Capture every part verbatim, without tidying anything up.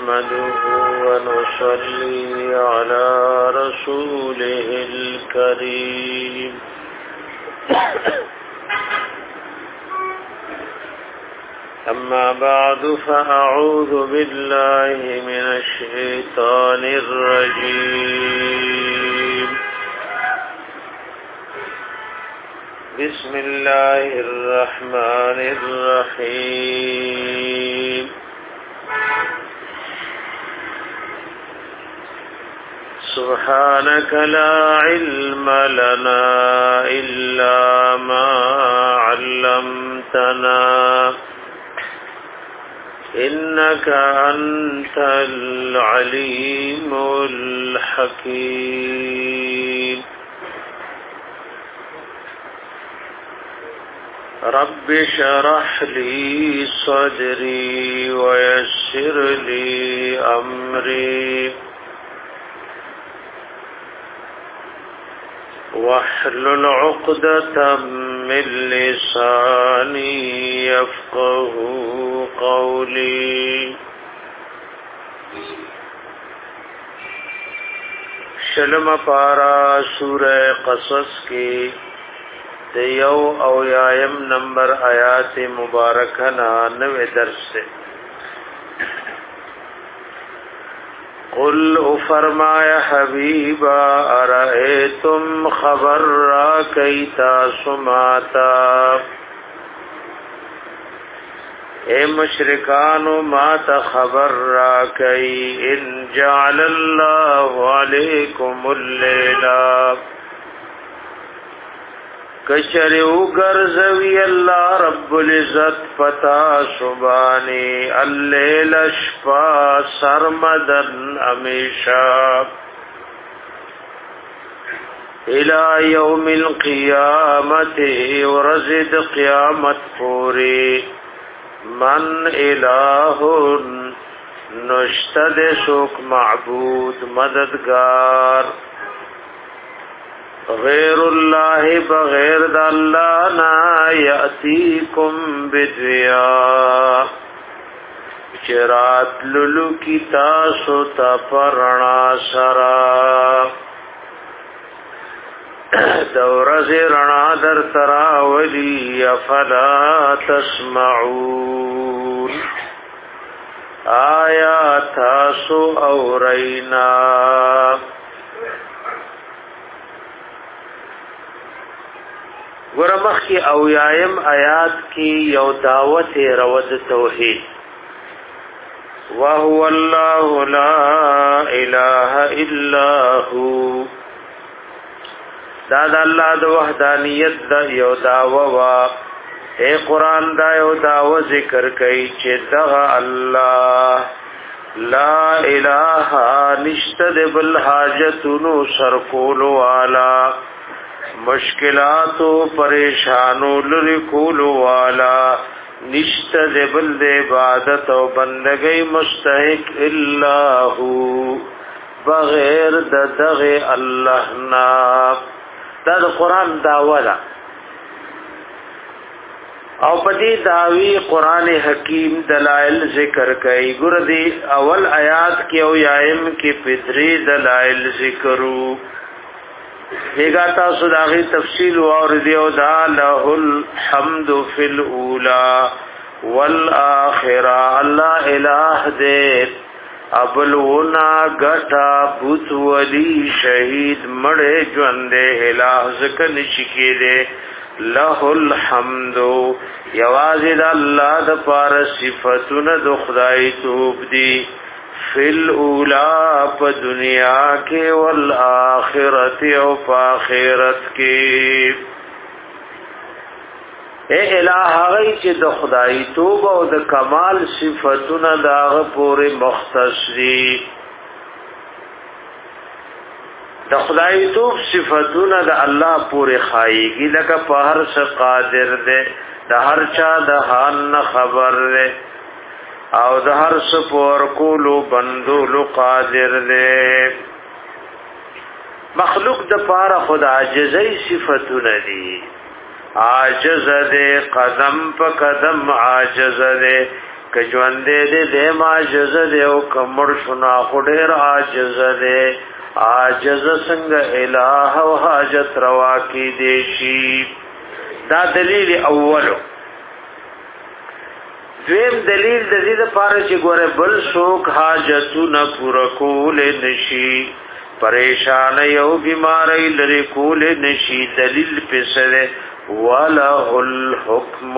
نحمده ونصلي على رسوله الكريم أما بعد فأعوذ بالله من الشيطان الرجيم بسم الله الرحمن الرحيم سبحانك لا علم لنا إلا ما علمتنا إنك أنت العليم الحكيم رب شرح لي صدري ويسر لي أمري واحلل عقدة من لساني يفقه قولي شلم پارا سورہ قصص کی دیو او یایم نمبر آیات مبارکنا نوے درس سے قل فرمایا حبیبا ارائیتم خبر را کیتا سماتا اے مشرکانو مات خبر را کئی ان جعل اللہ علیکم اللیلہ کشریو گرزوی اللہ رب العزت پتا سبانی اللیل شپا سرمدن امیشا الى یوم القیامت ورزد قیامت پوری من الہ نشتد سوک معبود مددگار غیر اللہ بغیر د اللہ نا یاتیکم بدیا چرات للو کی تاسو تا پرنا سرا دورز رنا در تراولی افلا تسمعون آیا تاسو اورینا ورمخ کی اویایم آیات کی یو دعوت رود توحید وَهُوَ اللَّهُ لَا إِلَهَ إِلَّا هُوَ دا دا اللہ دا وحدانیت دا یو دعوه وا اے قرآن دا یو دعوه ذکر کئی چه دغا اللہ لا الہ نشتد بالحاجتنو سرکولو والا مشکلاتو پریشانو لرکولو والا نشت دبل دے عبادت و بندگی مستحق اللہ بغیر ددغ اللہ نا دا دا قرآن دعولا او پدی دعوی قرآن حکیم دلائل ذکر کئی گردی اول آیات کی او یائم کی پدری دلائل ذکرو دیگا تاسو داغی تفصیل واردیو دا لہ الحمد فی الاولا والآخرہ اللہ الہ دے ابلونا گٹا بوت ولی شہید مڑے جوندے الہ ذکر نشکی دے لہ الحمد یوازد اللہ دا پار صفتون دا خدای توب دی فی الاولا پا دنیا کے والآخرت او پا آخرت کے اے الہ غی چی دا خدای توب او دا کمال صفتون دا غپور مختص دی دا خدای توب صفتون دا اللہ پور خائی گی لکا پا ہر سا قادر دے دا ہر چا دا حال خبر دے او د هر سپور کولو بندولو قادر دے مخلوق د پاره خود عاجزی صفتونه دي عاجز دے قدم په قدم عاجز دے که ژوند دې دې معجز دې او کمر شنا خډیر عاجز دې عاجز څنګه الہ او حاجت روا کی دې شي. دا دلیل اولو. دویم دلیل د دې لپاره چې ګوره بل څوک حاجتونه پوره کول نشي، پریشان یو بیماری لري کول نشي. دلیل پسره وله الحکم،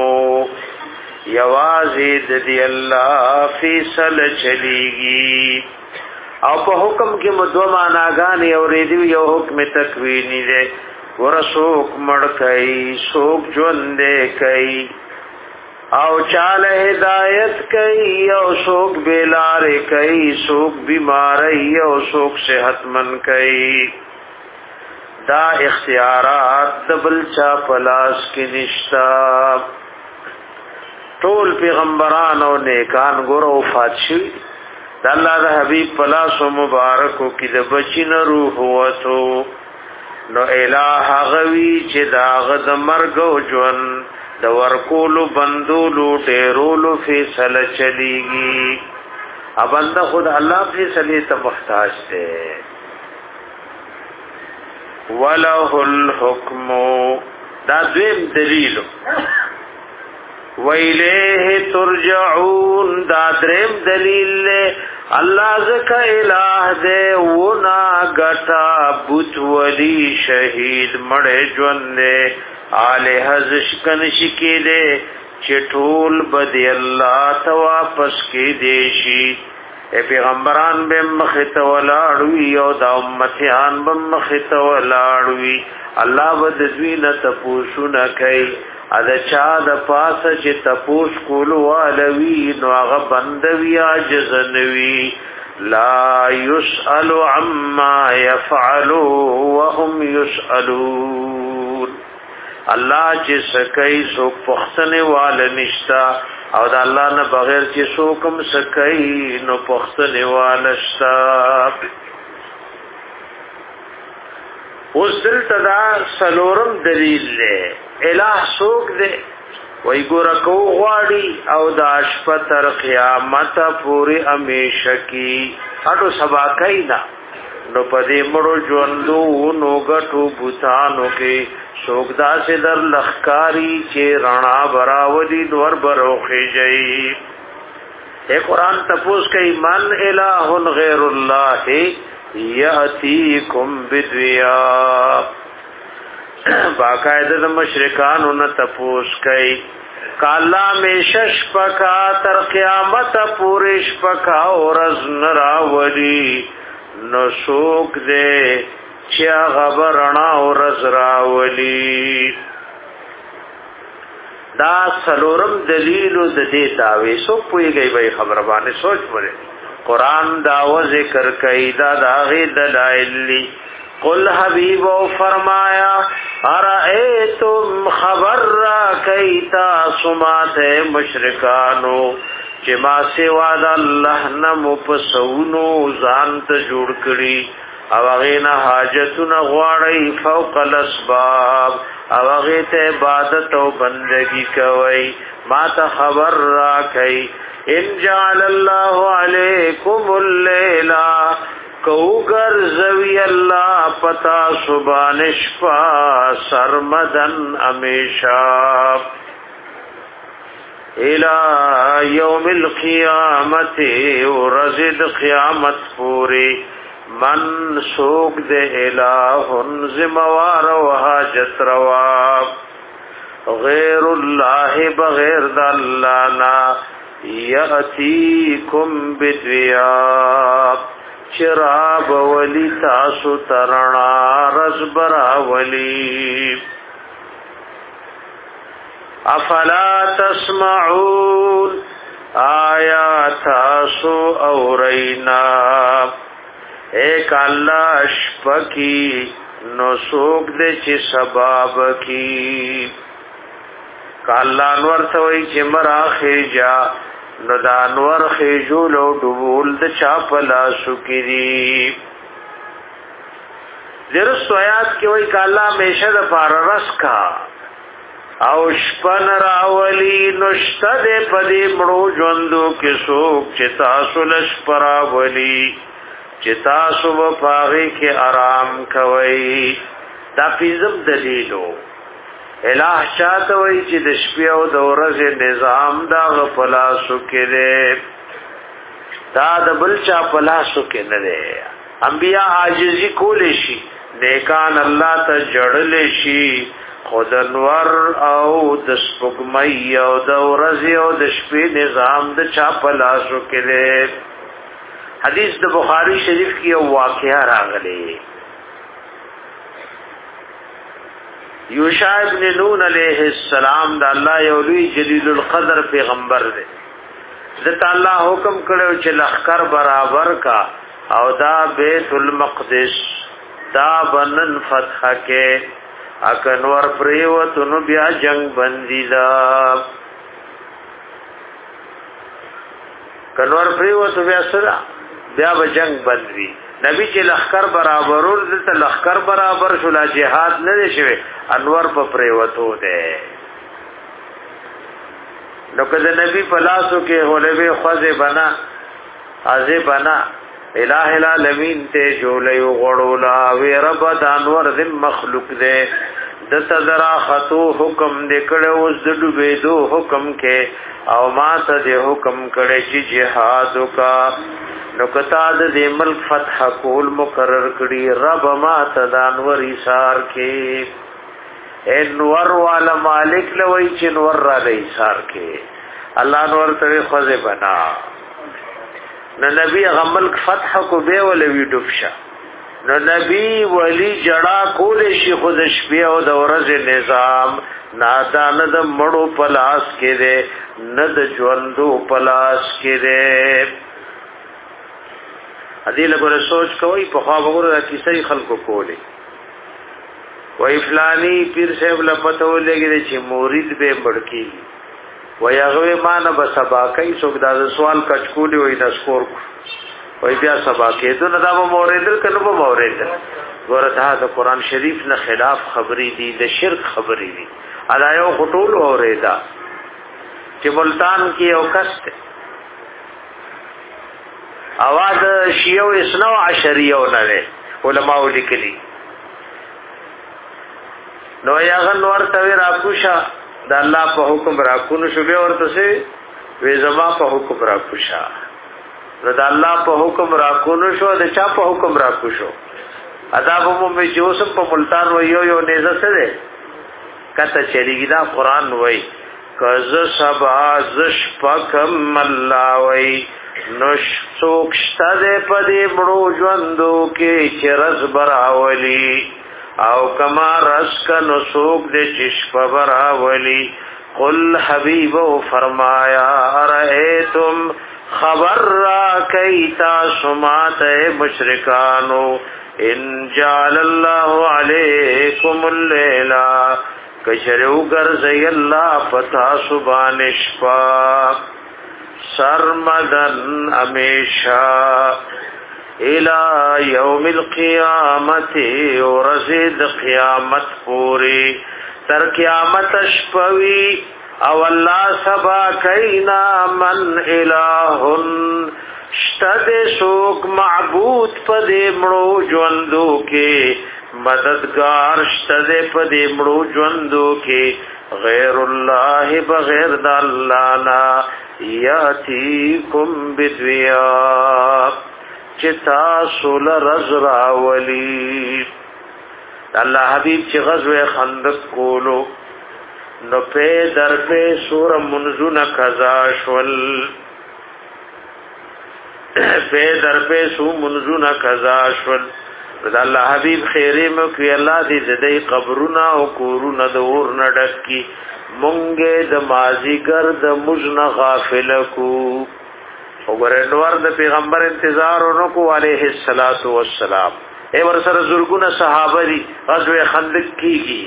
یوازې د دې الله فیصله چلیږي. او په حکم کې مدو معناګان یو ریدي، یو حکم تکوینی دی. ورسوک مړ کوي، سوک ژوند کوي، او چاله ہدایت کئی، او سوک بیلار کئی، سوک بیماری او سوک صحت من کئی. دا اختیارات دبل چا پلاس کی نشتا. ټول پیغمبران او نیکان ګورو وفات شوی، د الله د حبیب پلاس او مبارکو کې د بچی نه روح وته. نو الہ غوی چې دا غد مرګ او ژوند د ورکولو بندولو ډیرولو فیصله چلیږي. ا بنده خود الله فیصله ته محتاج دی. وله الحکم، دا دویم دلیل. ویلیه ترجعون، دا دریم دلیل. الله زکا الہ دے ونا گٹا بوت ولی شہید مړ ژوند دے آلہ زشکن شکی دے چټول بدی الله ته واپس کی دیشی. اے پیغمبران به مخت ولاړوي او د امتیان به مخت ولاړوي. الله ود دوینه تپوشو نه کوي. ادا چا د پاسه چې تپوش کولو والوی نو هغه بندوی عاجز نوی. لا يسأل عما يفعل وهم يسألون. الله چې سکای سو پختنه وال نشتا، او د الله نه بغیر چې سو کوم سکای نو پختنه وال نشتا. اوس دلته دا سلورم دلیل دی. الہ سوک دے وی گورا کو غواړي او د اشپا تر قیامت پوری امیشه کی اټو سبا کینا. نو پدې مړو ژوندو نو غټو بوتانو کې سوګدا سے در لخکاری چې رڼا براودي نور بروخي جئی. اے قرآن تپوس کئی من الہ غیر اللہ یاتیکم بدویا. باقاعدہ د مشرکانو نه تپوس کئی کالا میں شش پکا تر قیامت پورش پکا اور از نراولی نو سوک دے چیا غبرنا اور از راولی. دا سلورم دلیلو د دې داوی سو پوی گئی بھئی خبر باندې سوچ پڑے. قرآن داو ذکر کئی دا داغی دلائل لی. قل حبیب و فرمایا ارائیتم خبر را کئیتا سمات مشرکانو چه ما سوا دا اللہ نمو پسونو زانت جوڑ کری او اغینا حاجتون غواری فوق الاسباب او اغیت عبادت و بندگی کوئی ما تا خبر را کئی. ان جعل اللہ علیکم اللیلہ کوگر زوی اللہ پتا سبانش پا سرمدن امیشا الى یوم القیامت ورزد قیامت پوری من سوک دے الہن زموار و حاجت روا غیر اللہ بغیر دا اللہ نا یأتیکم بدویاب چراب ولی تاسو ترنا رزبرا ولی. افلا تسمعون آیا تاسو اورینا. ایک اللہ شپکی نو سوک دے چی سباب کی کالا انور توئی چی مراخی جا نو دا انور خیجول او ډبول د چاپلا شکری. درست آیات کې وای کالا میشه د پار رس کا او شپن راولی نشته دې پدې مړو ژوندو کې څوک چې تاسو لش پراولی چې تاسو په پاغي کې آرام کوي. دا پیزم دلیلو الہ چاته وای چې د شپې او د ورځې نظام دا غفلاسو کې دی، دا د بل چا پلاسو کې نه دی. انبیاء عاجزی کولی شي، نیکان الله ته جړل شي، خود انور او د سپګمۍ او د ورځې او د شپې نظام د چا پلاسو کې دی. حدیث د بخاری شریف کی یو واقعہ راغلی. یوشع ابن نون علیہ السلام دا الله یو لوی جلیل القدر پیغمبر دی. ذات الله حکم کړو چې لخر برابر کا او دا بیت المقدس دا بنن فتح کې اکنور پریوت نو بیا جنگ بندی دا کنور پریوت بیا سره بیا به جنگ بندوي. نبی چې لخر برابر ورته لخر برابر شولا جهاد نه شوي انور په پریوتو ده. نو کله نبی په لاسو کې هولوي خوځه بنا ازه بنا الہ العالمین ته جوړي غړولا وی رب د انور د مخلوق ده د تذرا خطو حکم دکړو د ډوبېدو حکم کې او ما ته د حکم کړي چې جهاد وکا. نو کتا د دې ملک فتح کول مقرر کړي رب ما ته د انور ایثار کې انور والا مالک لوي چې نور را د ایثار کې الله نور ته خوځه بنا. نو نبی غملک فتح کو به ولوي ډوبشه. نو نبی ولی جڑا کول شي خود شپې او د ورځې نظام نادان د مړو پلاس کې ده نه د ژوندو پلاس کې ده. ادي له ګور سوچ کوي په خوا وګوره د کیسې خلکو کولې وای فلانی پیر صاحب له پته ولګي چې مرید به مړکی وای هغه مان به سبا کوي څوک دا سوال کچکولي وای د سکور وای بیا سبا کې ته نه دا موریدل کنه به موریدل. ګوره دا د قران شریف نه خلاف خبرې دي، د شرک خبرې دي. ادا یو خطول اوریدا چې ملتان کې یو کس اواز شیعو اسنو عشریو نه علماء لیکلي. نو یاغه نور ته راکوشا د الله په حکم راکونو شو به ورته سي وې زما په حکم راکوشا. نو د الله په حکم راکونو شو د چا په حکم راکوشو ادا به مې جوسم په ملتان و یو یو نيزه سره کته چلیږي دا قران وای کز سبا زش پکم الله وای نش سوکشتا دے پدی بڑو ژوندو کې چرز براولی او کما رس کا نسوک دے چشپ براولی. قل حبیب فرمایا ارائیتم خبر را کئیتا سمات مشرکانو ان جعل اللہ علیکم اللیلہ کشریو گرزی اللہ پتا سبانشپا سرمدن امیشا الى یوم القیامت ورزید قیامت پوری تر قیامت شپوی او اللہ سبا کئینا من الہن شتد سوک معبود پدے مڑو جوندو کے مددگار شتد پدے مڑو جوندو کے غیر اللہ بغیر دا اللہ نا یاتیکم بدویا چتا سول رزراولی. اللہ حبیب چی غزوہ خندق کولو نو پی در پی سور منزون کزاشول پی در پی سو منزون کزاشول. اللہ حبیب خیری میں کوئی اللہ دی زدی قبرنا و کورنا دور نڈک کی مونگے د مازیګر د مجن غافل کو وګورنوار د پیغمبر انتظار ورکو علیه الصلاۃ والسلام. اے ورسره زرګونه صحابه دي غزوه خندق کیږي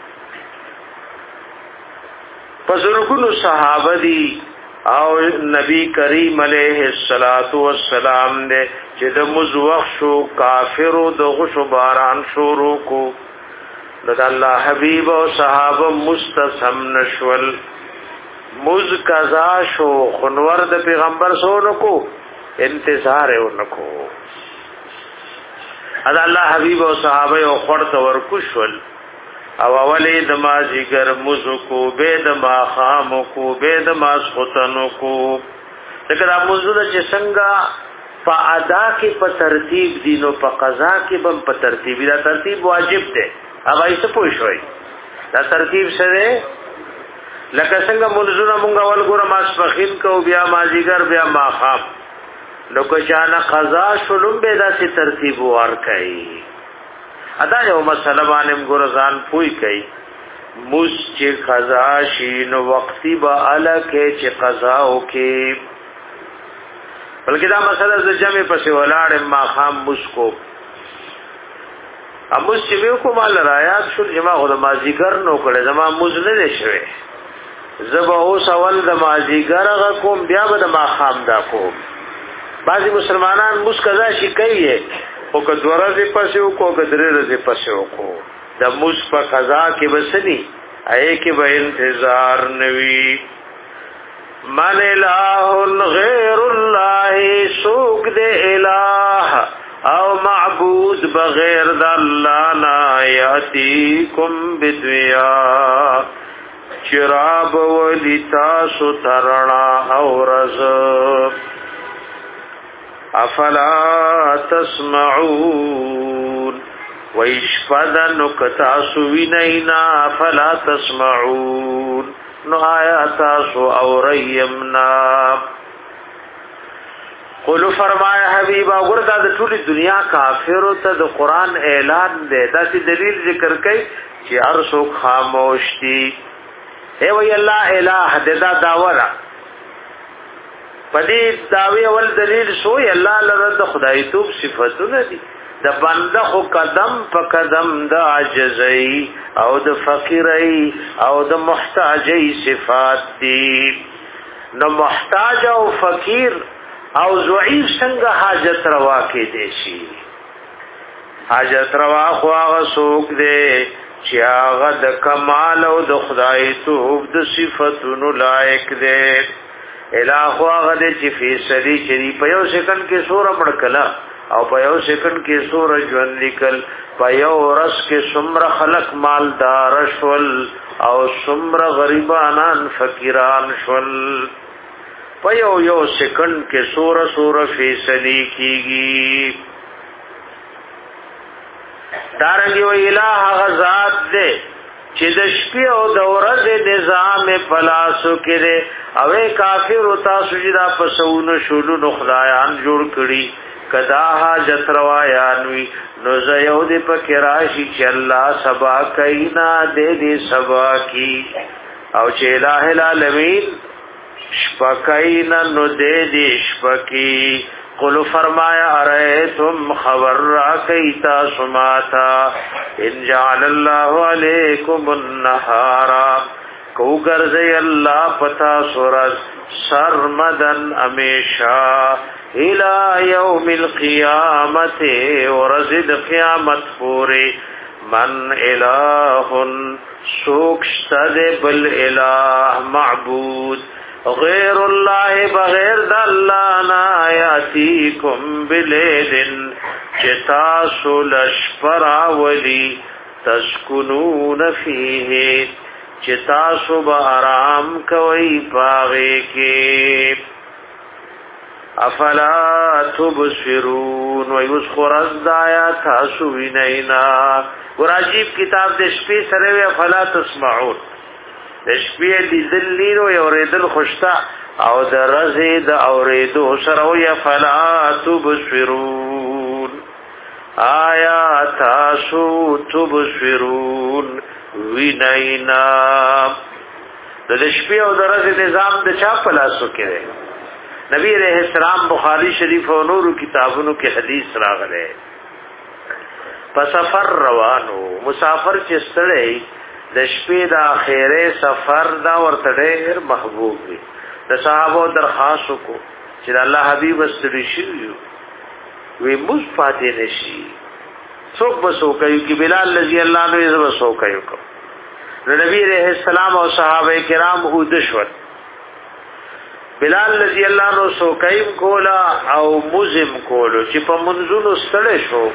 په زرګونو صحابه دي او نبی کریم علیه الصلاۃ والسلام دې چې د مزوخ شو کافرو د غشو باران شروع کو نو د الله حبیب او صحابه مستسم نشول مز قضا شو خنور د پیغمبر سونو کو انتظار ونکو ادا الله حبیب او صحابه او خړت ورکوشل او اولی د مازیګر مزو کو به د ما خام کو به د ما سختنو کو دغه مزو چې څنګه په ادا کې په ترتیب دینو په قضا کې هم په ترتیب دا ترتیب واجب دی هغه یې څه پوښوي دا ترتیب سره لکه څنګه منځونه مونږ اول ګوره ماسپخین کو بیا مازیګر بیا ماخام نو کو چانه قضا شلم به داسې ترتیب ورکړي ادا یو مسله باندې ګوره ځان پوي کوي مس چې قضا شي نو وقتی به الکه چې قضا وکي بلکې دا مسله د جمع پسې ولاړ ماخام مسکو اموس چې یو کومه رایات شو جما غو د مازیګر نو کړه زما موز نه نشوي زبا اوس اول د مازیګر غ کوم بیا به د ماخام دا کوم بعضی مسلمانان موس قضا شي کوي او که دورځه پسې او کو کدرځه پسې او کو د موس په قضا کې بسني اې کې به انتظار نوي من الہ غیر الله سوق دے الہ او معبود بغیر د الله نا یاتیکم بدویا چراب ولیتا سترنا او رز افلا تسمعون ویشفدن کتا سوینینا افلا تسمعون نو آیا تاسو اوریمنا قولو فرمایا حبیبا ګوردا د ټولي دنیا کافرو ته د قران اعلان دی داسې دلیل ذکر کوي چې هر څوک خاموش دي اے وی الله الہ ددا داورا پدې داوی اول دلیل سو الله لره د خدای توب صفاتونه دي د بنده خو قدم په قدم د عاجزۍ او د فقیرۍ او د محتاجۍ صفات دي نو محتاج او فقیر او ضعیف څنګه حاجت روا کې دي شي حاجت روا خو هغه څوک دی چې هغه د کمال او د خدای توب د صفاتونو لایق دی الہ هغه د چې فیصله چری په یو سکند کې سور مړ کلا او په یو سکند کې سور ژوند لیکل په یو ورځ کې څومره خلق مالدار شول او څومره غریبانان فقیران شول په یو یو سکند کې سور سور فیصله کیږي دارنګ یو الہ غزاد دې چې د شپې او د ورځې نظام پلاسو کړي او کافر او تاسو جدا پسونو شولو نو خدایان جوړ کړي کدا حاجت روایان وی نو زيو دې پکې راشي چې الله سبا کینا دې دې سبا کی او چې الہ العالمین شپکینا نو دې دې شپکی قل فرمایا ارایتم خبر را کیتا سماتا ان جعل الله علیکم النهار کو گرزی اللہ پتا سورج سرمدن امیشا الى یوم القیامت ورزد قیامت پوری من الہ سوکشتد بالالہ معبود غیر اللہ بغیر دلانا یاتیکم بلیلن چتاسو لشپرا ولی تسکنون فیه چتاسو با آرام کوئی پاغے کے افلا تبصرون ویوس خورز دایا تاسو وینینا وراجیب کتاب دشپی سروی افلا تسمعون دشپی لیدلینو یوریدل خوشتا او در رزید اوریدو سروی افلا تبصرون آیا تاسو تبصرون وینینا د شپې او درځ نظام د چا په لاسو کې دی نبی علیہ السلام بخاری شریف او نورو کتابونو کې حدیث راغله په سفر روانو مسافر چې ستړی د شپې د اخیره سفر دا ورته ډېر محبوب دی د صحابه درخواست کو چې الله حبیب ستړي شي وي موږ پاتې نشي څوک بسو کوي چې بلال رضی الله عنه یې بسو کوي نو نبی رحم السلام او صحابه کرام ودشور بلال رضی الله عنه سو کوي کولا او مزم کولو چې په منځونو ستړي شو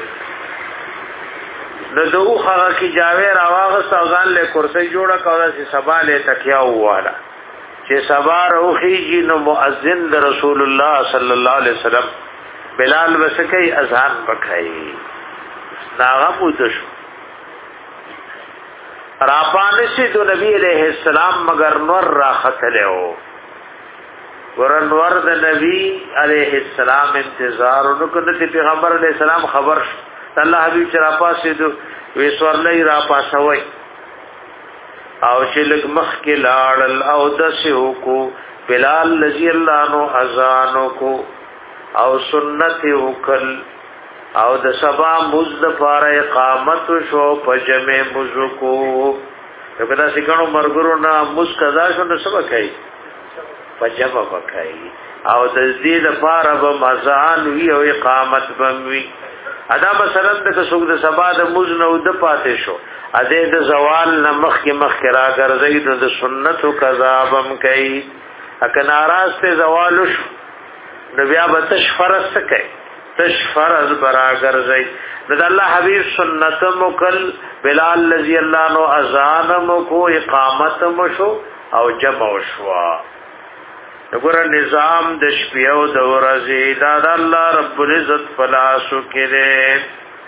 نو دغه هغه کی جاوې راواغه سوغان له کرسي جوړه کوله چې سبا له تکیا واله چې سبا روحي نو مؤذن د رسول الله صلی الله علیه وسلم بلال وسکي اذان وکړي ناغه پوتشو را پانسی دو نبی علیہ السلام مگر نور را خطلے ہو ورنور د نبی علیہ السلام انتظار نکدتی پیغمبر علیہ السلام خبر اللہ حبیب چرا پاسی دو ویسور لئی را پاسوئی او چلک مخ کی لاڑل او دسیو کو بلال لذی اللہ نو ازانو کو او سنتیو کل او د سبا مزد فار اقامت شو پجمع مزکو کدا سکانو مرګرو نا مز قضا شو نو سبا کوي پجمع وکای او د دې د فار به مزان وی او اقامت بموي ادا مثلا د څوک د سبا د مز نو د پاتې شو ا دې د زوال نمخ کې مخ کرا ګرځي د سنت قضا بم کوي اک ناراض ته زوال شو نو بیا به تشفرست کوي تش فرض براگر زئی د الله حبیب سنت مکل بلال رضی اللہ عنہ اذان مکو اقامت مشو او جمع شوا وګور نظام د شپیو د ورځې دا الله رب العزت فلاسو کړي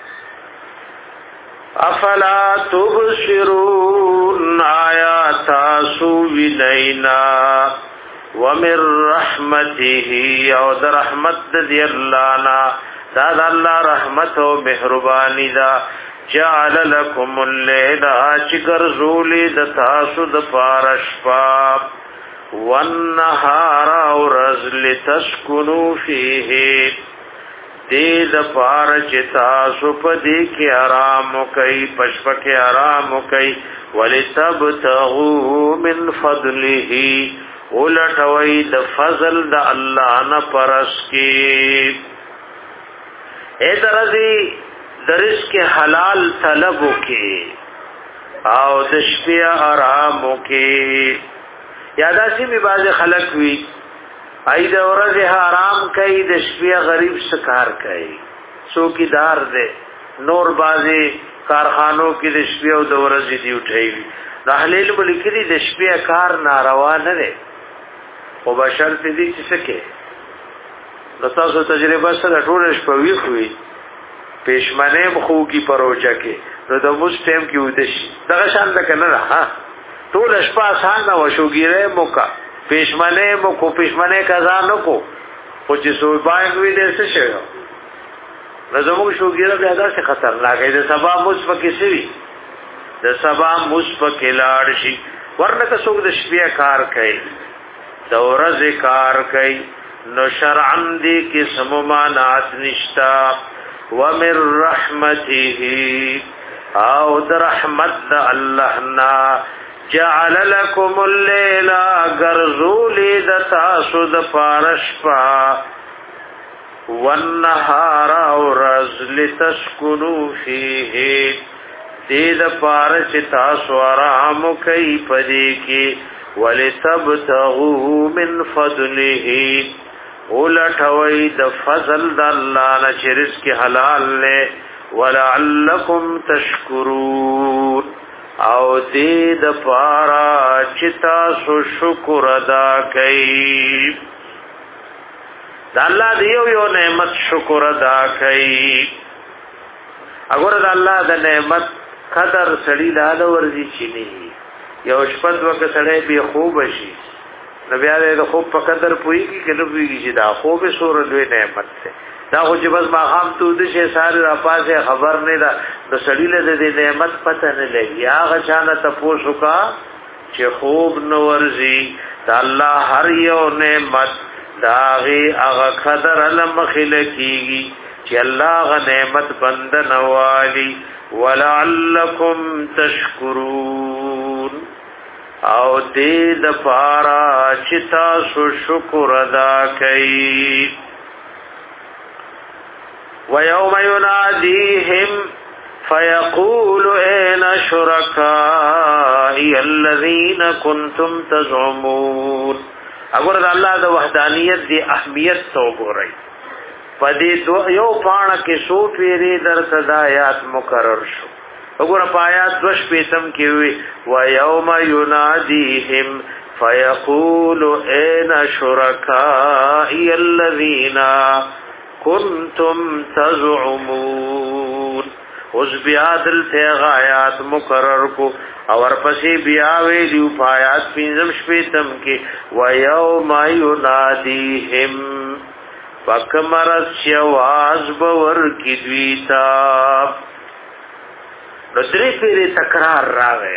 افلا تبصرون آیات سو ویلینا ومن رحمته او در رحمت دی الله نا دا د الله رحمت او مهربانی دا جعل لكم الليل چگر زولی د تاسو د پارشپا والنهار او رزل تسكنوا فيه دې د پار چې تاسو په دې کې آرام کوي پښپ کې آرام کوي ولتبتغوا من فضله ولټوي د فضل د الله نه پرس کی اے درځي درس کې حلال طلب وکي او د شپې آرام وکي یاداسي می باز خلق وی اې د ورځې آرام کوي د شپې غریب سکار کوي څوکیدار دې نور بازي کارخانو کې د شپې او د ورځې دی اٹھوي رحلیل بلکې د شپې کار ناروا نه دی او بشر دې چې سکه نو تاسو تجربه سره ټول شپه وی خوې پېشمنه مخو کی پروچا کې نو د موږ ټیم کې ودشي دغه شان ده کنه ها ټول شپه آسان نه وشوګیره موکا پېشمنه مو کو پېشمنه قضا نه کو خو چې سو باندې وی دې څه شي نو زموږ شوګیره بیا دا څه خطرناک دی د سبا مثبت کې سوي د سبا مثبت کې لاړ شي ورنه که څوک د شپې کار کوي دور ذکر کئی نو شرعن دی قسم مانات نشتا ومن رحمته او در رحمت دا اللہ نا جعل لکم اللیل گرزولی دا تاسو دا پارشپا والنهار او رزل تسکنو فیه دی دا پارش تاسو آرام کئی پدی کی ولتبتغوا من فضله ولټوي د فضل د الله نه چې رزق حلال له ولعلکم تشکرون او دې د پارا چې تاسو شکر ادا کړئ د الله دیو یو نعمت شکر ادا کړئ اگر د الله د نعمت قدر سړي لاله ورزي چيني یو شپد وک سړی به خوب شي نو بیا د خوب په قدر پويږي کنه پويږي چې دا خوب سور لوی نعمت ده دا خو چې بس ما خام ته د شه ساره را پاسه خبر نه ده د سړی له د نعمت پته نه لګي هغه چانه تاسو کا چې خوب نو ورزي دا الله هر یو نعمت داغي هغه قدر لمخل کیږي چې الله غ نعمت بندن والی ولعلکم تشکرون او دې د پارا چې تاسو شکر ادا کړئ ويوم يناديهم فیقول این شرکائی الذین کنتم تزعمون. اگر دا اللہ دا وحدانیت دی اہمیت تو گو رئی پدی دو یو پانا کی سو پیری در صدایات مقرر شو. اگر پایات دوش پیتم کی ہوئی وَيَوْمَ يُنَادِيهِمْ فَيَقُولُ اَيْنَ شُرَكَائِيَ الَّذِينَ كُنْتُمْ تَزْعُمُونَ. اس بیا دلتے غایات مقرر کو اور پسی بیاوی دیو پایات پینزم شپیتم کی وَيَوْمَ يُنَادِيهِمْ فَكَمَرَتْ شَوَازْ بَوَرْ کی دویتا. نو دری پیری تکرار راغے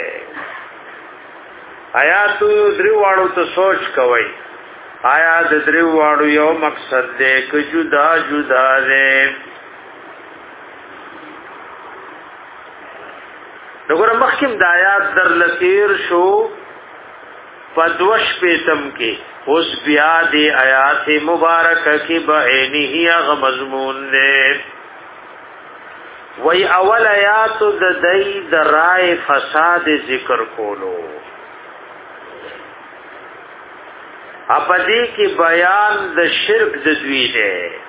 آیاتو دریو واړو ته سوچ کوي آیا د دریو واړو یو مقصد دے که جدا جدا دے. نګور مخکم د آیات در لتیر شو پدوش پیتم کې اوس بیا دی آیات مبارکه کې بعینه هغه مضمون دے. وی اول آیات د دای د رائے فساد ذکر کولو اپدی کی بیان د شرک د دوی دے.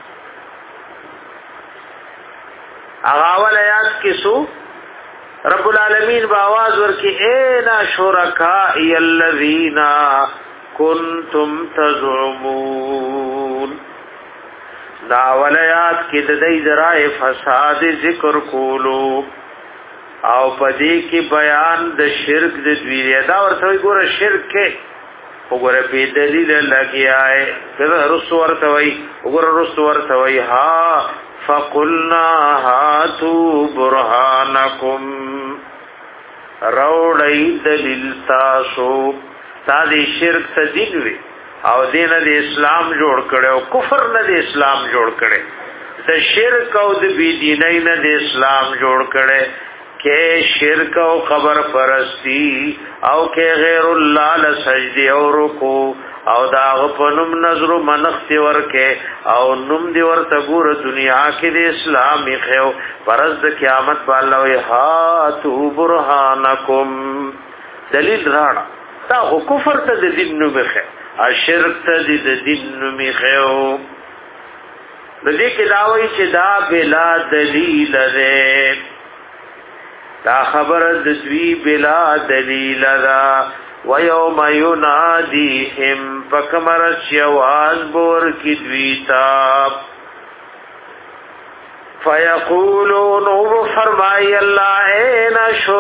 اول آیات کی سو رب العالمین با آواز ورکی اینا شرکائی الذین کنتم تزعمون. دا ولیات کی ددائی ذرائع فساد ذکر کولو او پدی کی بیان د شرک د دوی دا ورته ګوره شرک کې وګوره په دلیل لګی آئے دا رسو ورته وای وګوره رسو ورته وای ها فقلنا هاتوا برهانکم روڑی دلیل تاسو تا دی شرک تا دین وی او دین د اسلام جوړ کړي او کفر نه د اسلام جوړ کړي د شرک او د بی دینۍ نه د اسلام جوړ کړي کې شرک او قبر پرستی او کې غیر الله له سجدي او رکوع او دا غپنم نظر منخت ورکه او نوم دی ورته ګور دنیا کې د اسلامي خو پرز د قیامت په الله ها تو برهانکم دلیل راړه دا کفر ته د دین نو بخه اشرک ته د دین نومي خو د دې کې داوی چې دا بلا دلیل ده دا خبر د دوی بلا دلیل ده. ويوم يناديهم فكمرت شواز بور کی دویتا فیقولون فرمائی اللہ این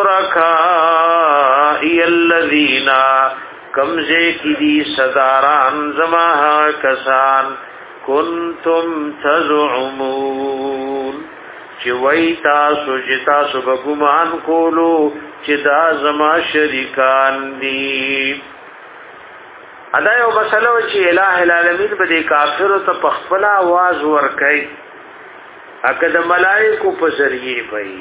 شرکائی الذین کمزے کی دی صداران زماہا کسان کنتم تزعمون چی وی تاسو چی تاسو بگمان کولو چی دا زما شریکان دی. ادا یو مسئلہ چی الہ العالمین بدی کافر تا پخپلا آواز ورکی اکد ملائکو پسریه بئی.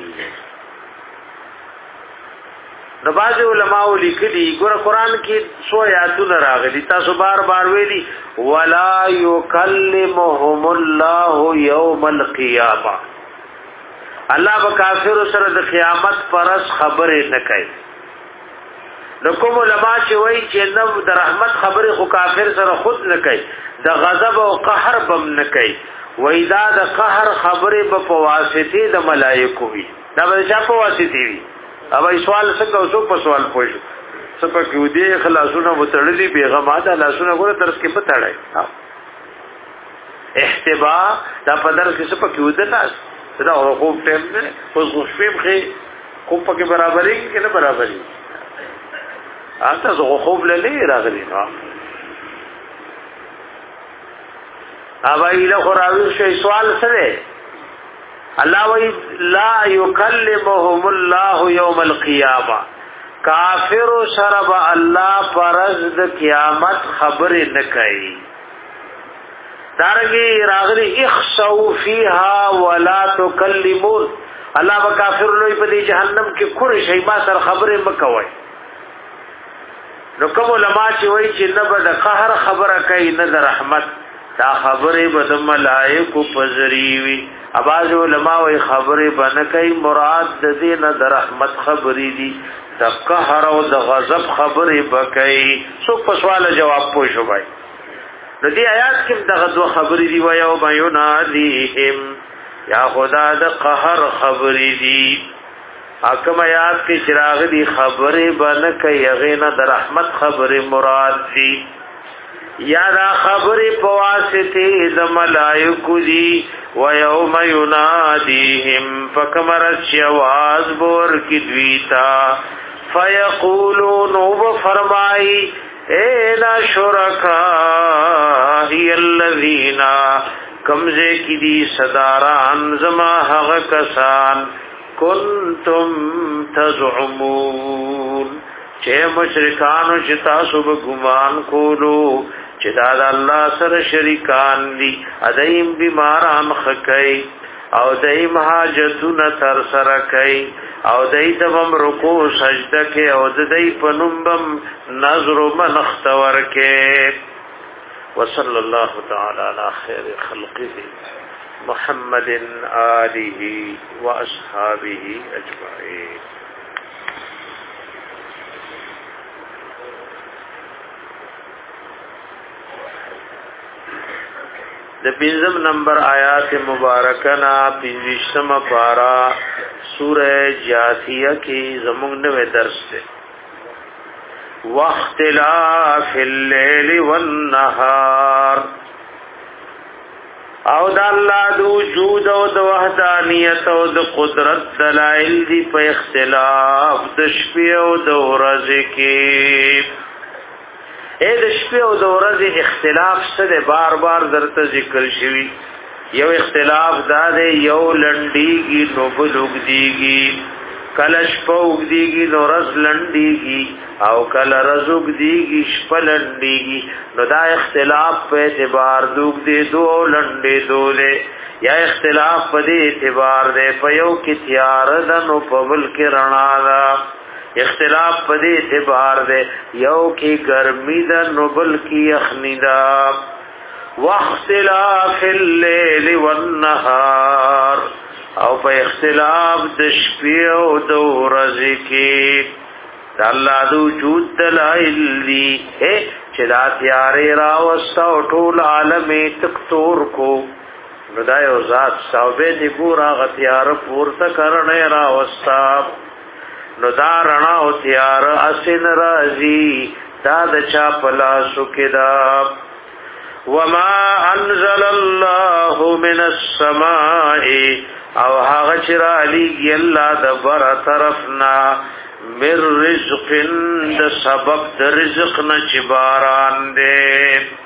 نباز علماء لکلی گورا قرآن کی سو آیاتون راغلی تاسو بار بار ویلی ولا یکلمهم اللہ یوم القیامہ اللہ با کافر سره د قیامت پرس خبره نکای. نکوم علماء چې وای چې نو د رحمت خبره خو کافر سره خود نکای د غضب او قهر بم نکای وای دا د قهر خبره په واسطه د ملائکه وي دا به چا په واسطه وي. اوبه سوال څنګه اوسو په سوال پوښ سپه کې ودی خلاصونه وتړلې بیغما ده لاسونه ګوره ترس کې پټړای احتبا دا په در کې سپه کې ودی تاس دا خوب ټیم نه اوس خوشبیم خې خوب پکې برابرې کې نه برابرې انت زه خوب للی راغلی نو اوبه له خراوی شي سوال سره اللہ وی لا یکلمهم اللہ یوم القیامہ کافر شرب اللہ پرز د قیامت خبر نکئی. دارنگی راغلی اخسو فیہا ولا تکلمون اللہ با کافر لوی پا دی جہنم کی کھر شیما سر خبر مکوئی. نو کم علماء چی وی چی نبا دا قهر خبر کئی ند رحمت دا خبر بد ملائکو پزریوی اباظ علماء وی خبره بنکای مراد د دې نه د رحمت خبرې دي د قهر او د غضب خبره بکای سو په سوال جواب پوښو بھائی د دې آیات کې دغه دوه خبرې دی وایو بینادیهم یا خدا د قهر خبرې دي حکم آیات کې چراغ دی خبره بنکای غینه د رحمت خبره مراد دي یا دا خبره په واسطه د ملائکو دي وَيَوْمَ يُنَادِيهِمْ فَكَمَرَتْ شَوَازْ بور کی دویتا فَيَقُولُونَ وَفَرْمَائِ اِنَا شُرَكَائِيَ الَّذِينَ کمزے کی دی صداران زما حق کسان کنتم تزعمون چه مشرکانو چتا سب گمان کولو چې دا د الله سره شریکان دي ادایم بیماران خکای او دایم حاجتونه تر سره کوي او دای تم رکوع سجده کې او دای پنومبم نظر منختور کې وصلی الله تعالی علی خیر خلقه محمد آله واصحابه اجمعین. د پنځم نمبر آیات مبارکنا پنځم پارا سورہ جاثیہ کی زموږ نوې درس ده واختلاف الليل والنهار او د الله د وجود او د وحدانیت او د قدرت دلایل دی په اختلاف د شپې او د ورځې کې. اے د شپې او د ورځې اختلاف څه ده بار بار درته ذکر شوی. یو اختلاف دا ده یو لنډیږي نو بل وګدیږي، کله شپه وګدیږي نو ورځ لنډیږي او کله ورځ وګدیږي شپه لنډیږي. نو دا اختلاف په اعتبار دوګ دي دو لنډې دوله یا اختلاف په دې اعتبار ده په یو کې تیار ده نو په بل کې رڼا ده. اختلاف په دې اعتبار ده یو کې ګرمي ده نو بل کې یخني ده. واختلاف الليل والنهار او په اختلاف د شپې او د ورځې کې د الله د وجود دلایل دي چې دا تیارې راوسته او ټول عالم تکتور کو. نو دا یو ذات صاحبې دی ګورا غتیار پورته کرنے راوسته. نو دا رڼا او تیار اسن رازي دا د چا پلاسو کې دا. وما انزل الله من السماء او هغه چې را لېږي الله د بر طرفنا من رزق د سبب د رزق نه چې باران دی.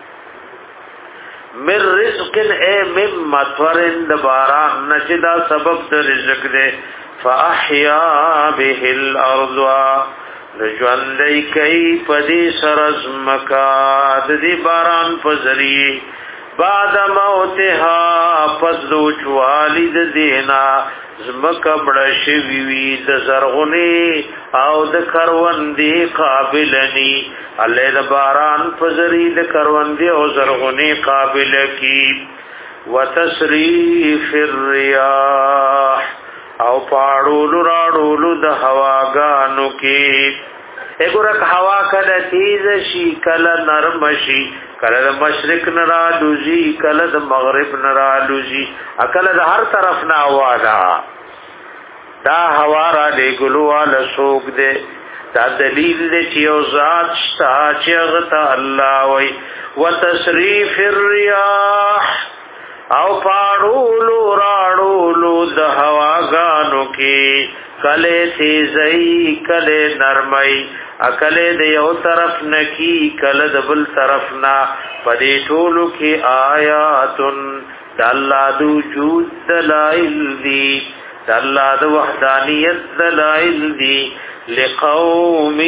من رزق اے من مطر د باران نه چې دا سبب د رزق دی. فاحیا به الارض نجوندی کئی پدی سرزمکا دی باران پزری بعد موتها پدو چوالی د دینا زمکا بڑشویوی د زرغنی او د کروندی قابلنی اللہ د باران پزری د کروندی او زرغنی قابل کی. وتصریف الریاح او پاړولو راړولو د هواګانو کې. اګورک هوا کله تیز شي کله نرم شي، کله د مشرق نه رالوزي کله د مغرب نه رالوزي، کله د هر طرف نه هوا ده. دا هوا را لګلو والا سوق ده. دا دلیل دی چې یو ذات شته چې هغه الله وای. وتصریف الریاح او پاړولو راړولو د هواګانو کې کله تیزی کله نرمۍ، اکله د یو طرف نکی کله د بل طرف نه. پدې ټولو کې آیات د الله د وجود دلایل دي، د الله د وحدانیت دلایل دي. لقوم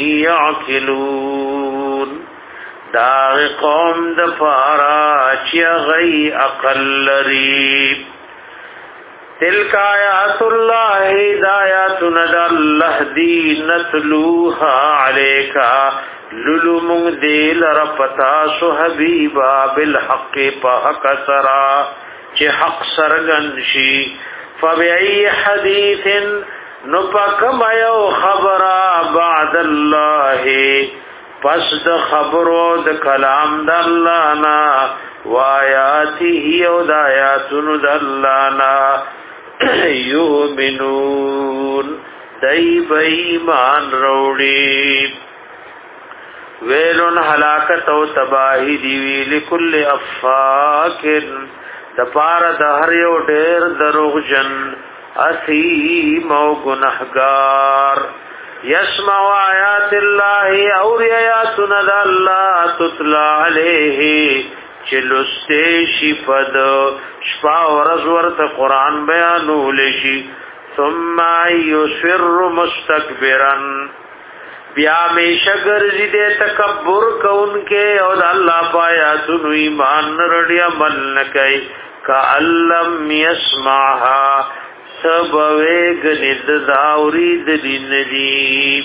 یعقلون دا قوم د پارا چې غي عقل لري. تلک آیات الله هدایت ند الله دی نتلوها علیکا للمون دیل رپتا سو حبیبا بالحق پا حق سرا چې حق سرګن شي فبأي حديث نپکم یو خبر بعد الله پس د خبرو د کلام د الله نا و آیاته او د آیاتونو د الله نا یؤمنون دای به ایمان وروړي ویلن هلاکت او تباہی دی ویل کل افاک د پار د هر یو ډیر دروغجن اثیم او گنہگار یسمع آیات الله اور آیاتنا د الله تتلا علیه چلسته شی پد شپا ورځ ورته قران بیانول شي ثم یسر مستكبرا بیا می شگر زیده تکبر کونکے او د الله پایا تنو ایمان نرڑی عمل نکای کألم یسمعها سبویگ ند داورید دین دی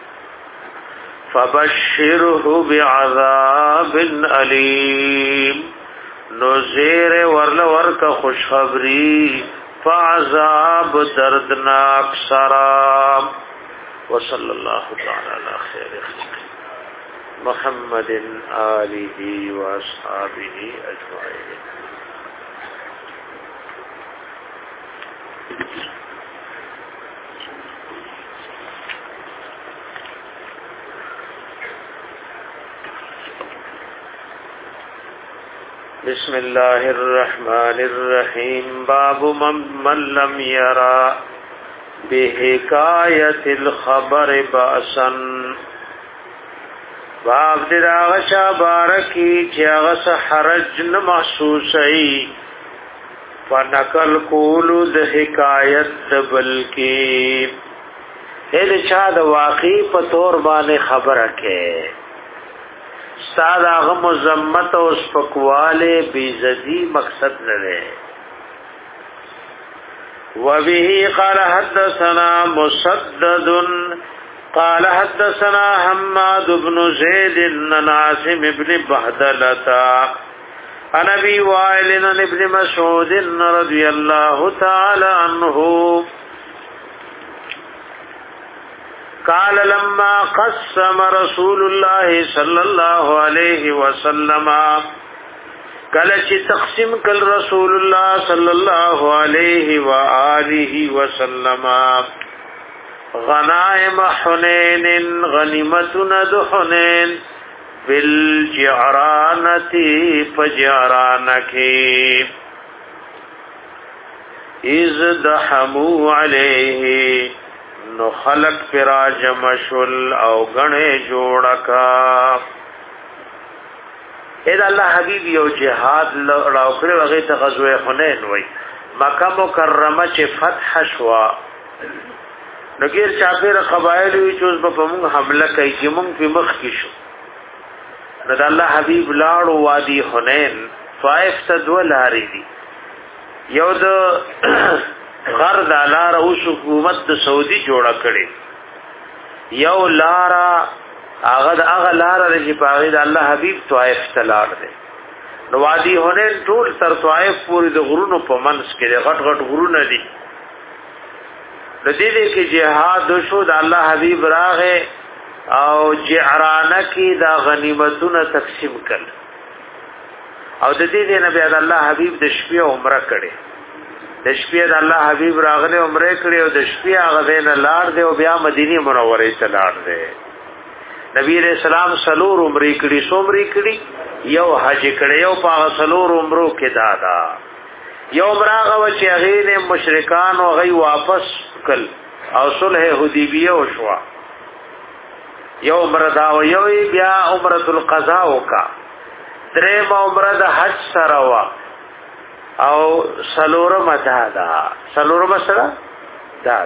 فبشره بعذاب علیم نزیر ورل ورک خوشخبری فعذاب دردناک سرام وصلی اللہ تعالی علی خیر خلق محمد آلہ واصحابہ اجمعین. بسم اللہ الرحمن الرحیم. باب من, من لم یرا بحکایت الخبر باسن. باب دی راغشا بارکی چی اغس حرج نمحسوسی فنقل کولو د حکایت بلکی اید چا د واقعی په طور باندې خبره کې استاد هغه مذمت او سپکواله بیزدی مقصد نه ده. وبه قال حدثنا مسدد قال حدثنا حماد بن زيد بن عاصم بن بهدلة عن ابي وائل بن ابن مسعود رضي الله تعالى عنه قال لما قسم رسول الله صلى الله عليه وسلم کله چې تقسیم کل رسول الله صلى الله عليه واله وسلم غنائم حنين غنیمتنا د حنين بالجعرانتی فجعرانکی اذ دحمو علیه نو خلق پرا جمشل او گنے جوڑکا. اید اللہ حبیب یو جہاد راوکڑی وغیت غزوہ حنین وی مکہ مکرمہ چه فتح شوا نگیر چاپیر قبائل وی چوز با پمونگ حملہ کئی چی مونگ پی مخ کی شو ند اللہ حبیب لاړو وادی حنین طائف ته دو لارې دي. یو د غر د لار او حکومت د سعودي جوړه کړي یو لارا هغه د هغه لار چې پاغي د الله حبیب طائف ته لاړ دي. نو وادی حنین ټول تر طائف پورې د غرونو په منځ کې غټ غټ غرونه دي. د دې کې جهاد شو د الله حبیب راغه او جعرانه کی دا غنیمتونه تقسیم کړ او د دې دې نبی الله حبیب د شپې عمره کړي. د شپې د الله حبیب راغله عمره کړي او د شپې هغه دین لاړ دی او بیا مدینه منوره ته لاړ دی. نبی رسول الله سلور عمره کړي سومري کړي یو حج کړي یو په سلور عمرو کې دادا یو عمره غو چې هغه مشرکان او غي واپس کړ او صلح حدیبیه وشوا. یو عمره دا و یو بیا عمره القضاء وکا دریم عمره د حج سره وا او سلورم دا سلورم سره دا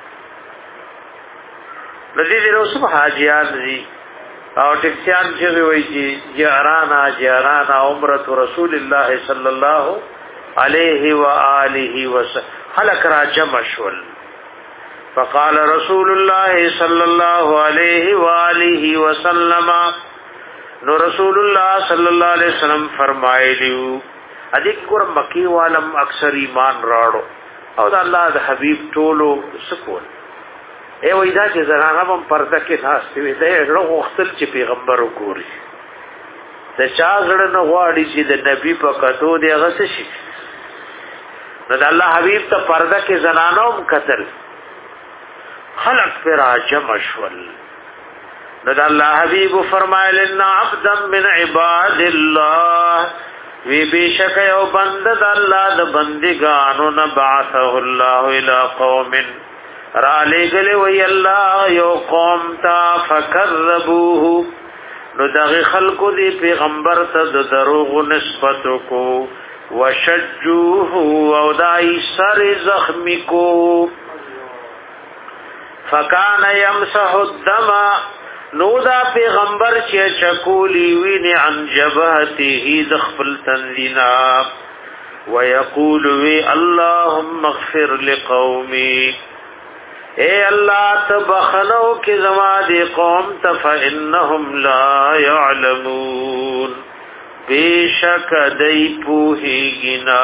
لذي له صبح حاجیان دي او ټکسیان چې وایي چې جارانا جارانا عمره رسول الله صلی الله علیه و آله وسلم خلق را جمع شول. فقال رسول الله صلى الله عليه وآله وسلم نو رسول الله صلى الله عليه وسلم فرمایلیو ا دې ګور مکی والم اکثر ایمان راړو او د الله د حبیب ټولو سکون ای وای دا چې زنانه هم پرده کې ناشته وي دا یو وختل چې پیغمبر وګوري د چا زړه نه غواړي چې د نبی په کتو دی غس شي نو د الله حبیب ته پرده کې زنانو هم قتل خلق پر جمع شول نو د الله حبیب فرمایل ان عبدا من عباد الله وی بشک یو بند د الله د بندگانو نه بعثه الله الى قوم را لګل وی الله یو قوم تا فکذبوه نو دغه خلقو دی پیغمبر ته د دروغ نسبت کو وشجوه او دای سر زخمی کو فکان یمسح الدم نو دا پیغمبر چې چکولی ویني عن جبهته دخل تنلینا ويقول وی اللهم اغفر لقومي اے اللہ تبخنو کی زما دی قوم تفإنهم لا يعلمون بیشک دی پوہی گنا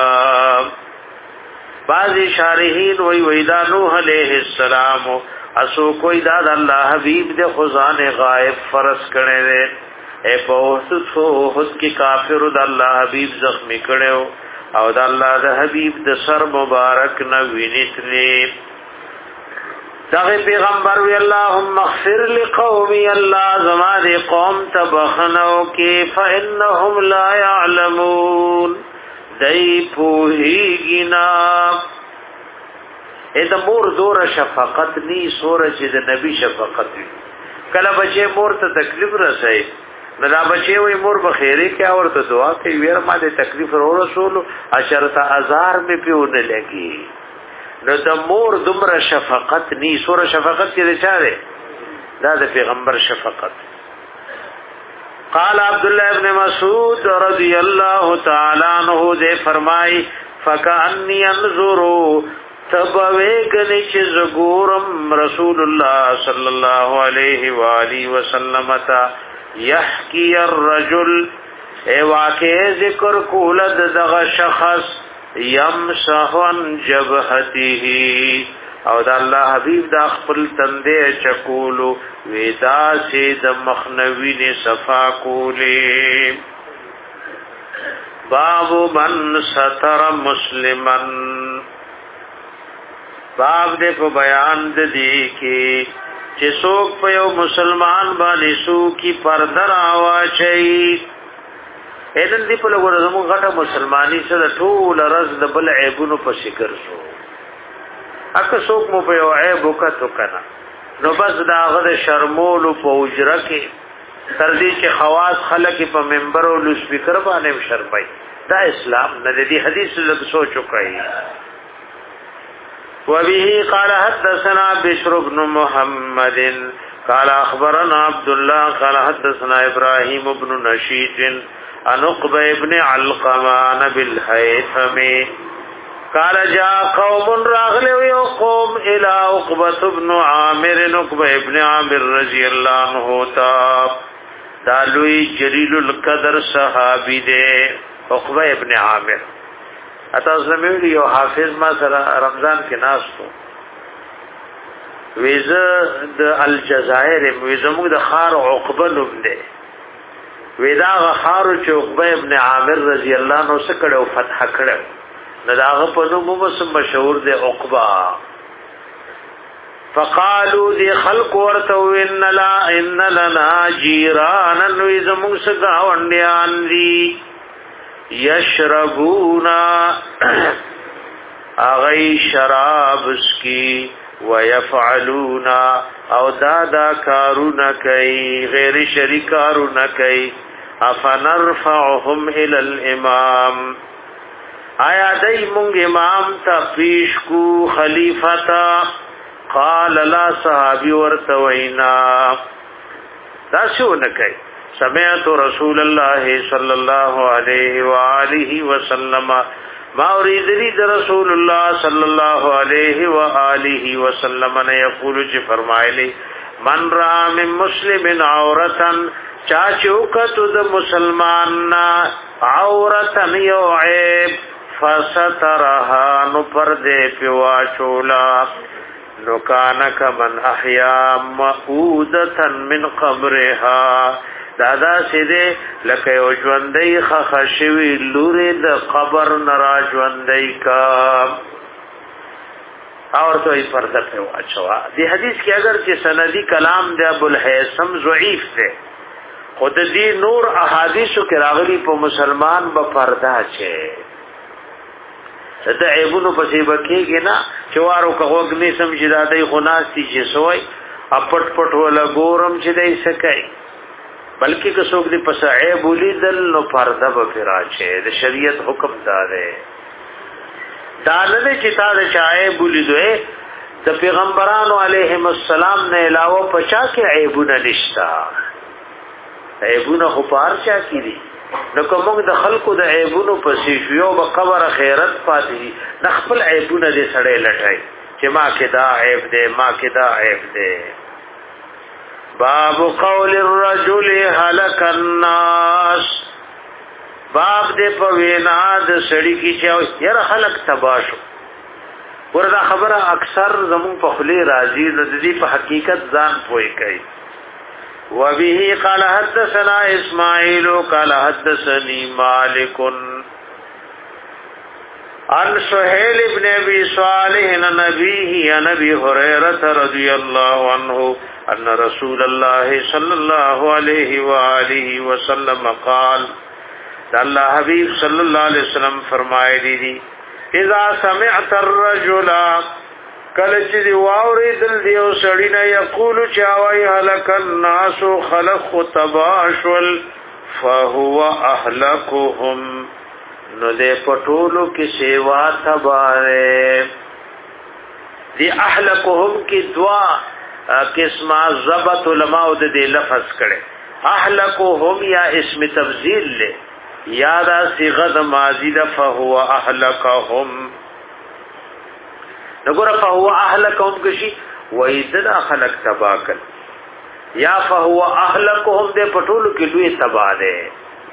بعضی شارحین وی ویدا نوح علیہ السلام اسو کوئی داد اللہ حبیب دے خزان غائب فرض کرنے دے اے پوہت فوہت کی کافر دا اللہ حبیب زخمی کرنے ہو او دا اللہ دا حبیب دا سر مبارک نوینت لے دغه پیغمبر وی اللهم اغفر لقومي الله زما دي قوم تبخنو کې فانهم لا يعلمون دای پوهیږي اې د مور زور شفقت ني سور چې د نبی شفقت وي کله بچي مور ته تکلیف رسي نه دا بچي وي مور به خیره کې اورته دعا کوي وير ما دې تکلیف ورو رسول عشرة هزار می پیونه لګي نو د مور دمر شفقت ني سور شفقت کې رچاره دا د پیغمبر شفقت قال عبد الله ابن مسعود رضی الله تعالی عنہ دے فرمای فکأنی انظر تبوی کنی چې زګورم رسول الله صلی الله علیه و آله وسلم تا یحکی الرجل ای واقع ذکر کولد دغه شخص یمسح عن جبهته او دا الله حبیب دا خپل تندې چکولو ودا سي د مخنوی نه صفا کولې باب من ستر مسلمن باب دې په بیان د دې کې چې څوک په یو مسلمان باندې سو کی پرده راوچي اېدل دی په لور زمو غټه مسلمانی سره ټول رز د بل عیبونو په شکر شو اکه څوک مو په یو عیب وکړو کنه نو بس دا غد شرمول په اجره کې تر دې چې خواص خلک په منبر او لسپیکر باندې شرمای دا اسلام نه دی حدیث لږ سوچو کوي وبه قال حدثنا بشر بن محمد قال اخبرنا عبد الله قال حدثنا ابراهيم بن نشيط عن عقبة ابن علقمة بالهيثم قال جاء قوم راغلوا يقوم الى عقبة ابن عامر عقبة ابن عامر رضي الله عنه تاب دالوی جلیل القدر صحابی دے عقبة ابن عامر اتا زمین یو حافظ ما سره رمضان کې ناس تو ویزه د الجزائر ویزه موږ د خار عقبه نوم دی ودا غخار چې عقبه ابن عامر رضی الله عنه سره کړو فتح کړو نو داغه په نوم هم مشهور دی عقبه فقالوا دي خلق ورتو ان لا ان لنا جيرانا ويزمون سغاونديان دي يشربون اغي شراب اسكي ويفعلون او دادا کارونه کوي غیر شریکارونه کوي افنرفعهم الى الامام آیا دای مونږ امام ته پیش کو خلیفتا قال لا صحابي ورتوینا دا شو نه کوي سمعت رسول الله صلى الله عليه واله وسلم ما اريد لي رسول الله صلى الله عليه واله وسلم نے یقول چې فرمایلی من را من مسلم عورتا چا چوکتو د مسلمان نا عورتن یو عیب فسترها نو پردې پیوا چولا نو کانک من احیا مؤودتن من قبرها دادا سیده لکه یو ژوندۍ خخشوی لوري د قبر نرا ژوندۍ کا اور تو ای پرده په واچوا دی حدیث کې اگر چې سندی کلام د ابو الهیثم ضعیف ده خود دې نور احادیثو کې راغلي په مسلمان به پرده چي ته ایبونو پسې بکیږي نه چوارو کغوګنی سمجدادای خناستی چې سوی اپټ پټ ولا ګورم چې دای سکای بلکې که څوک دې پس عیب ولیدل نو پرده به فراچه د شریعت حکم داره دانه چې تا د چای بولیدوه د پیغمبرانو علیهم السلام نه علاوه پچا کې عیبونه نشتا عیبونه خو پار چا کیدی نو کوم د خلقو د عیبونو پسې شیو په قبر خیرت پاتې د خپل عیبونه دې سړې لټای چې ما کې دا عیب دې ما کې دا عیب دې باب قول الرجل هلك الناس باب دې په وینا د سړی کی چې یاره خلق تباشو وردا خبره اکثر زمون په خلی راضی د دې په حقیقت ځان پوي کوي وبه قال حدثنا اسماعيل قال حدثني مالك عن سهيل بن ابي صالح عن نبيه عن ابي هريره رضي الله عنه ان رسول الله صلى الله عليه واله وسلم قال اللہ حبیب صلی اللہ علیہ وسلم فرمائے دی اذا سمعت الرجل کل چې دی واوري دل دیو سړی نه یقول چاوي هلك الناس خلق تباشل فهو اهلكهم نو دې پټولو کې سیوا تباره دی اهلكهم کې دعا قسمه ضبط علماء دې لفظ کړي اهلكهم یا اسم تبذیل له یادا صيغه ماضی ده فهو اهلكهم نګور فهو اهلكهم کشي وایدنا خلق تباکل یا فهو اهلكهم دې پټول کې لوی تبا ده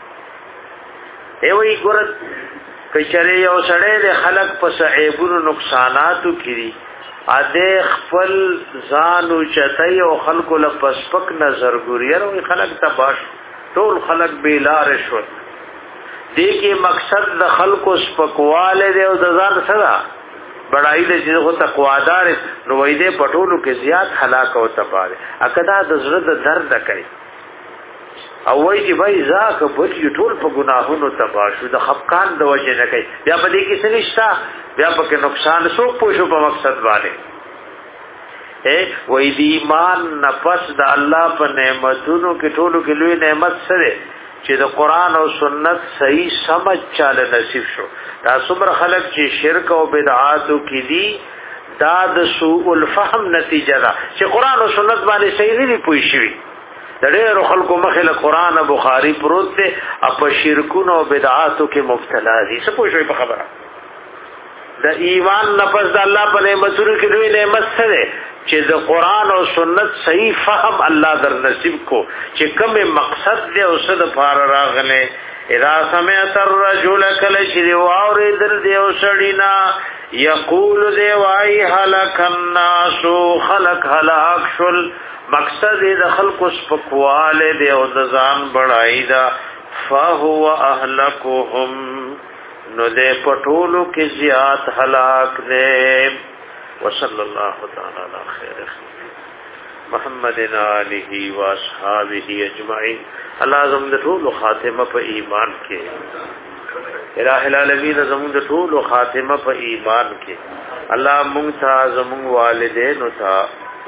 ای وی ګور کچره یو سړی د خلق په عیبونو نقصاناتو کړي اده خپل ځان او چتای او خلق له پسپک نظر ګوري او خلق تباش ټول خلق بیلار شو دیکھیں مقصد د خلقو سپکواله دی او د ځان سره بڑای د چې خو تقوادار نو وای دې پټولو کې زیات هلاک او تبار اکدا د زړه د درد کوي او وای چې بھائی زاک بل ټول په ګناهونو تبا شو د خفقان د وجه نه کوي بیا په دې کې څه نشتا بیا په کې نقصان سو پوښو په مقصد باندې اے وای دې ایمان نفس د الله په نعمتونو کې ټولو کې لوی نعمت سره چې د قران او سنت صحیح سمجھ چاله نصیب شو دا څومره خلک چې شرک او بدعاتو کې دي دا د سوء الفهم نتیجه ده چې قران او سنت باندې صحیح نه پوي شي د ډېر خلکو مخه له قران او بخاری پروت دي په شرکونو او بدعاتو کې مبتلا دي څه پوي شوی په خبره د ایمان نفس د الله په نعمتونو کې دوی نعمت سره چې د قران او سنت صحیح فهم الله در نصیب کو چې کوم مقصد دی او څه د فار راغله اذا سمعت الرجل کل شری واوري دل دی او سړینا یقول دی وای هلك الناس خلق هلاك شل مقصد د خلق سپکواله دی او د ځان بڑای دا فهو اهلكهم نو دې پټولو کې زیات هلاک دی وصلی الله تعالی علی خیر محمد علیه و اصحابہ اجمعین الله زموږ د ټول خاتمه په ایمان کې الہ العالمین زموږ د ټول خاتمه په ایمان کې الله مونږ ته زموږ والدین او ته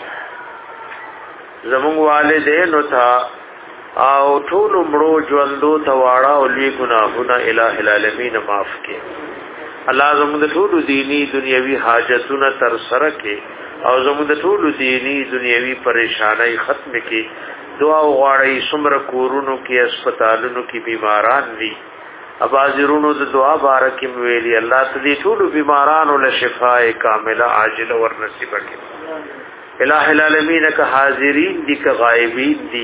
زموږ والدین او ته او ټول مړو ژوندو ته واړه او لوی ګناهونه الہ العالمین معاف کړي الله زموږ د ټول دینی دنیوي حاجتونه تر سره کې او زموږ د ټول دینی دنیوي پریشانای ختم کې دعا وغواړي څومره کورونو کې هسپتالونو کې بیماران دي اباظرونو د دعا بارکه ویلي الله تعالی ټول بیمارانو له شفاء کامله عاجله ور نصیب کړي الہ العالمین که حاضرین دي که غایبین دي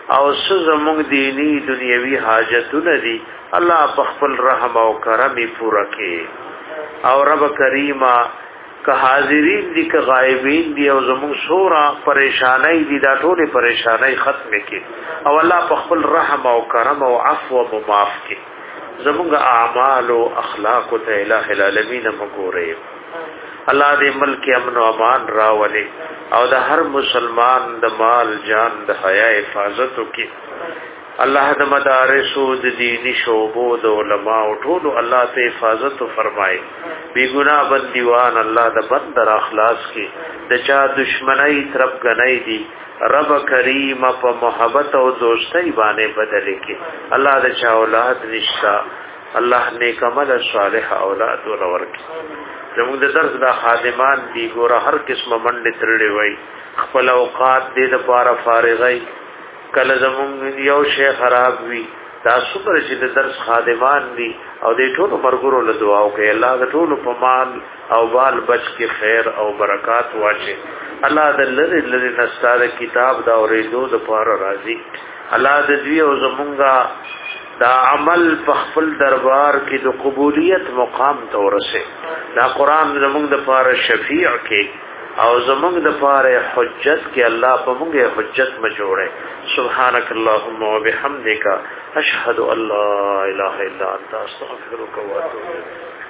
او زمونږ دینی دنیوي حاجتونه دي الله په خپل رحم او کرم پورا کړي او رب کریمه که حاضرین دي که غایبین دي او زمونږ سورا پریشانای دي دا ټول پریشانای ختم کړي او الله په خپل رحم او کرم او عفو او معاف کړي زمونږ اعمال او اخلاق ته الٰه العالمین مګوري الله دې ملک امن او امان راولي او د هر مسلمان د مال جان د حیا حفاظت وکړي الله د مدارس او د دینی شعبو د علما او ټول الله ته حفاظت فرمایي بی ګناه بندیوان الله د بندر اخلاص کی د چا دشمنی طرف غنۍ دي رب کریم په محبت او دوستۍ باندې بدل کی الله د چا اولاد نشتا الله نیک عمل صالح اولاد ورکړي زموږ د درس د خادمان دي ګوره هر قسمه منډه ترړي وای خپل اوقات دې د پاره فارغای کله زموږ یو شی خراب وي دا څومره چې د درس خادمان دي او د ټولو مرګورو له دعا وکړي الله د ټولو په مال او بال بچ کې خیر او برکات واچي الله د لری لری نستاره کتاب دا اورېدو د پاره راضي الله د دوی او زمونږه دا عمل په خپل دربار کې د قبولیت مقام ته ورسه دا قران زمونږ د پاره شفیع کې او زمونږ د پاره حجت کې الله په موږ حجت ما جوړه سبحانك اللهم وبحمدك اشهد ان لا اله الا انت استغفرك واتوب اليك